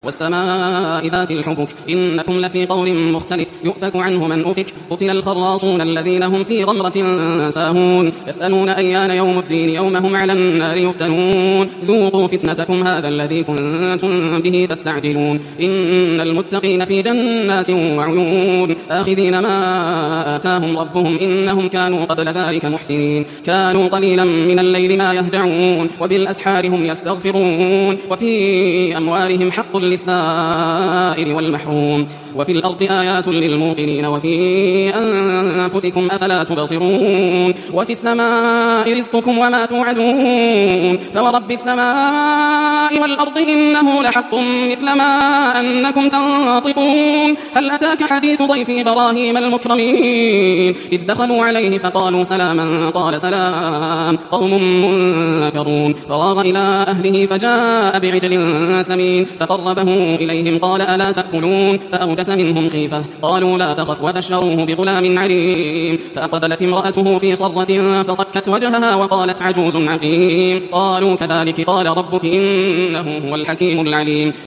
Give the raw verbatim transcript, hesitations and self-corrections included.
والسماء ذات الحبك إنكم لفي قول مختلف يؤفك عنه من أفك قتل الخراصون الذين هم في غمرة ساهون يسألون أيان يوم الدين يوم هم على النار يفتنون ذوقوا فتنتكم هذا الذي كنتم به تستعجلون إن المتقين في جنات وعيون آخذين ما آتاهم ربهم إنهم كانوا قبل ذلك محسنين كانوا قليلا من الليل ما يهجعون وبالأسحار هم يستغفرون وفي أموالهم حق للسائل والمحروم وفي الأرض آيات للموقنين وفي أنفسكم أفلا تبصرون وفي السماء رزقكم وما توعدون فورب السماء والأرض إنه لحق مثل ما أنكم تنطقون هل أتاك حديث ضيف إبراهيم المكرمين إذ دخلوا عليه فقالوا سلاما قال سلام قوم منكرون فراغ إلى أهله فجاء بعجل سمين فقربه إليهم قال ألا تأكلون فأوجس منهم خيفة قالوا لا تخف وبشروه بغلام عليم فأقبلت امرأته في صرة فصكت وجهها وقالت عجوز عقيم قالوا كذلك قال ربك إنه هو الحكيم العليم